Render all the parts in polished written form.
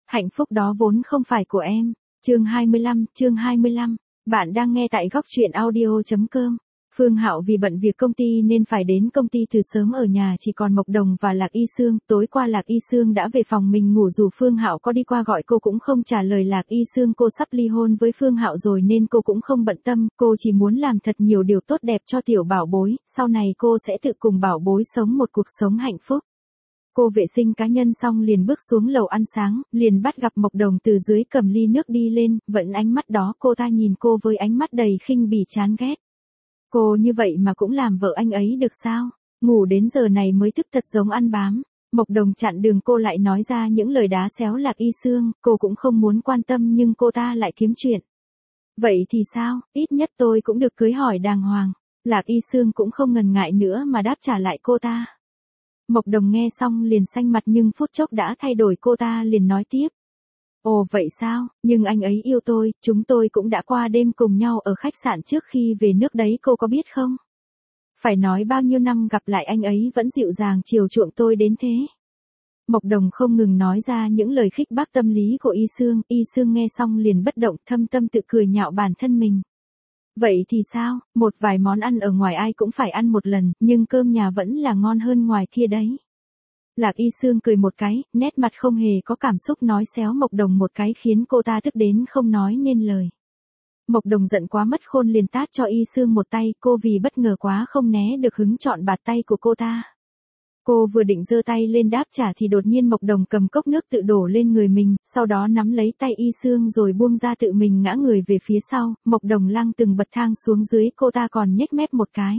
Hạnh phúc đó vốn không phải của em. Chương 25, bạn đang nghe tại góc truyện audio.com. Phương Hạo vì bận việc công ty nên phải đến công ty từ sớm, ở nhà chỉ còn Mộc Đồng và Lạc Y Sương. Tối qua Lạc Y Sương đã về phòng mình ngủ, dù Phương Hạo có đi qua gọi cô cũng không trả lời. Lạc Y Sương cô sắp ly hôn với Phương Hạo rồi nên cô cũng không bận tâm, cô chỉ muốn làm thật nhiều điều tốt đẹp cho tiểu bảo bối, sau này cô sẽ tự cùng bảo bối sống một cuộc sống hạnh phúc. Cô vệ sinh cá nhân xong liền bước xuống lầu ăn sáng, liền bắt gặp Mộc Đồng từ dưới cầm ly nước đi lên, vẫn ánh mắt đó cô ta nhìn cô với ánh mắt đầy khinh bỉ chán ghét. Cô như vậy mà cũng làm vợ anh ấy được sao? Ngủ đến giờ này mới thức thật giống ăn bám. Mộc Đồng chặn đường cô lại nói ra những lời đá xéo Lạc Y Sương, cô cũng không muốn quan tâm nhưng cô ta lại kiếm chuyện. Vậy thì sao, ít nhất tôi cũng được cưới hỏi đàng hoàng. Lạc Y Sương cũng không ngần ngại nữa mà đáp trả lại cô ta. Mộc Đồng nghe xong liền xanh mặt nhưng phút chốc đã thay đổi, cô ta liền nói tiếp. Ồ vậy sao, nhưng anh ấy yêu tôi, chúng tôi cũng đã qua đêm cùng nhau ở khách sạn trước khi về nước đấy, cô có biết không? Phải nói bao nhiêu năm gặp lại anh ấy vẫn dịu dàng chiều chuộng tôi đến thế. Mộc Đồng không ngừng nói ra những lời khích bác tâm lý của Y Sương nghe xong liền bất động, thâm tâm tự cười nhạo bản thân mình. Vậy thì sao, một vài món ăn ở ngoài ai cũng phải ăn một lần, nhưng cơm nhà vẫn là ngon hơn ngoài kia đấy. Lạc Y Sương cười một cái, nét mặt không hề có cảm xúc nói xéo Mộc Đồng một cái khiến cô ta tức đến không nói nên lời. Mộc Đồng giận quá mất khôn liền tát cho Y Sương một tay, cô vì bất ngờ quá không né được hứng chọn bạt tay của cô ta. Cô vừa định giơ tay lên đáp trả thì đột nhiên Mộc Đồng cầm cốc nước tự đổ lên người mình, sau đó nắm lấy tay Y Sương rồi buông ra tự mình ngã người về phía sau. Mộc Đồng lăng từng bậc thang xuống dưới, cô ta còn nhếch mép một cái.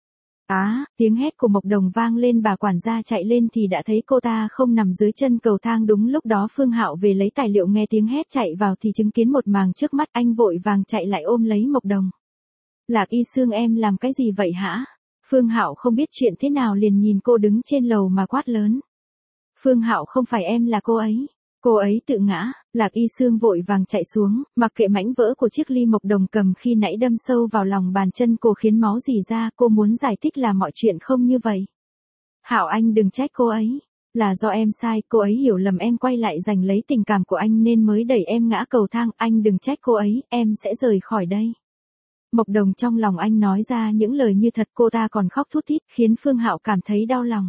Tiếng hét của Mộc Đồng vang lên, bà quản gia chạy lên thì đã thấy cô ta không nằm dưới chân cầu thang. Đúng lúc đó Phương Hạo về lấy tài liệu, nghe tiếng hét chạy vào thì chứng kiến một màn trước mắt, anh vội vàng chạy lại ôm lấy Mộc Đồng. Lạc Y Sương, em làm cái gì vậy hả? Phương Hạo không biết chuyện thế nào liền nhìn cô đứng trên lầu mà quát lớn. Phương Hạo, không phải em, là cô ấy. Cô ấy tự ngã. Lạc Y Sương vội vàng chạy xuống, mặc kệ mảnh vỡ của chiếc ly Mộc Đồng cầm khi nãy đâm sâu vào lòng bàn chân cô khiến máu rỉ ra. Cô muốn giải thích là mọi chuyện không như vậy. Hạo, anh đừng trách cô ấy. Là do em sai, cô ấy hiểu lầm em, quay lại giành lấy tình cảm của anh nên mới đẩy em ngã cầu thang. Anh đừng trách cô ấy, em sẽ rời khỏi đây. Mộc Đồng trong lòng anh nói ra những lời như thật, cô ta còn khóc thút thít khiến Phương Hạo cảm thấy đau lòng.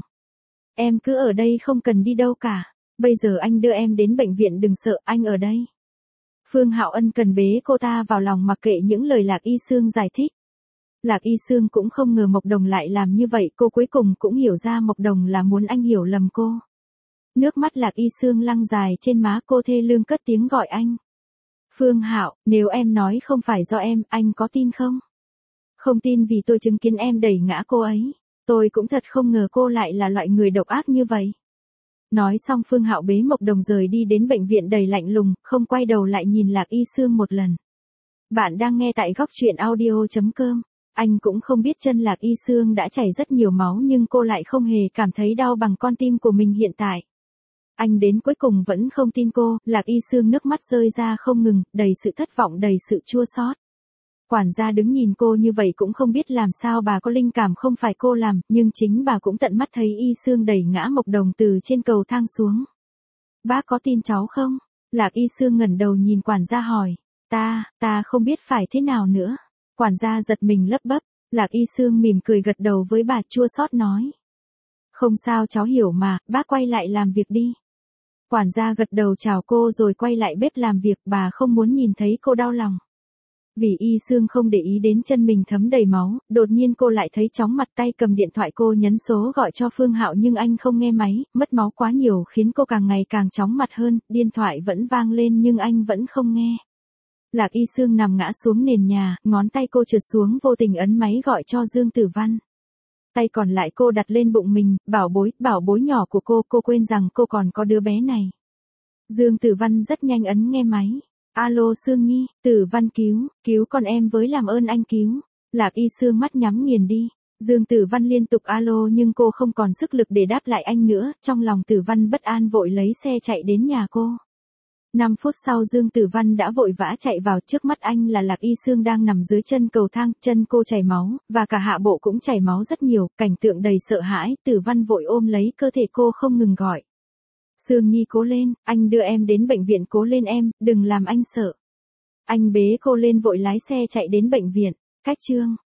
Em cứ ở đây không cần đi đâu cả. Bây giờ anh đưa em đến bệnh viện, đừng sợ, anh ở đây. Phương Hạo ân cần bế cô ta vào lòng mặc kệ những lời Lạc Y Sương giải thích. Lạc Y Sương cũng không ngờ Mộc Đồng lại làm như vậy, cô cuối cùng cũng hiểu ra Mộc Đồng là muốn anh hiểu lầm cô. Nước mắt Lạc Y Sương lăn dài trên má cô, thê lương cất tiếng gọi anh. Phương Hạo, nếu em nói không phải do em, anh có tin không? Không tin vì tôi chứng kiến em đẩy ngã cô ấy. Tôi cũng thật không ngờ cô lại là loại người độc ác như vậy. Nói xong Phương Hạo bế Mộc Đồng rời đi đến bệnh viện đầy lạnh lùng, không quay đầu lại nhìn Lạc Y Sương một lần. Bạn đang nghe tại góc truyện audio.com. Anh cũng không biết chân Lạc Y Sương đã chảy rất nhiều máu nhưng cô lại không hề cảm thấy đau bằng con tim của mình hiện tại. Anh đến cuối cùng vẫn không tin cô. Lạc Y Sương nước mắt rơi ra không ngừng, đầy sự thất vọng, đầy sự chua xót. Quản gia đứng nhìn cô như vậy cũng không biết làm sao, bà có linh cảm không phải cô làm, nhưng chính bà cũng tận mắt thấy Y Sương đẩy ngã Mộc Đồng từ trên cầu thang xuống. Bác có tin cháu không? Lạc Y Sương ngẩng đầu nhìn quản gia hỏi. Ta không biết phải thế nào nữa. Quản gia giật mình lắp bắp. Lạc Y Sương mỉm cười gật đầu với bà, chua xót nói. Không sao, cháu hiểu mà, bác quay lại làm việc đi. Quản gia gật đầu chào cô rồi quay lại bếp làm việc, bà không muốn nhìn thấy cô đau lòng. Vì Y Sương không để ý đến chân mình thấm đầy máu, đột nhiên cô lại thấy chóng mặt, tay cầm điện thoại cô nhấn số gọi cho Phương Hạo nhưng anh không nghe máy, mất máu quá nhiều khiến cô càng ngày càng chóng mặt hơn, điện thoại vẫn vang lên nhưng anh vẫn không nghe. Lạc Y Sương nằm ngã xuống nền nhà, ngón tay cô trượt xuống vô tình ấn máy gọi cho Dương Tử Văn. Tay còn lại cô đặt lên bụng mình, bảo bối nhỏ của cô quên rằng cô còn có đứa bé này. Dương Tử Văn rất nhanh ấn nghe máy. Alo Sương Nhi, Tử Văn cứu con em với, làm ơn anh cứu. Lạc Y Sương mắt nhắm nghiền đi. Dương Tử Văn liên tục alo nhưng cô không còn sức lực để đáp lại anh nữa, trong lòng Tử Văn bất an vội lấy xe chạy đến nhà cô. 5 phút sau Dương Tử Văn đã vội vã chạy vào, trước mắt anh là Lạc Y Sương đang nằm dưới chân cầu thang, chân cô chảy máu, và cả hạ bộ cũng chảy máu rất nhiều, cảnh tượng đầy sợ hãi. Tử Văn vội ôm lấy cơ thể cô không ngừng gọi. Sương Nhi cố lên, anh đưa em đến bệnh viện, cố lên em, đừng làm anh sợ. Anh bế cô lên vội lái xe chạy đến bệnh viện. Cách Trương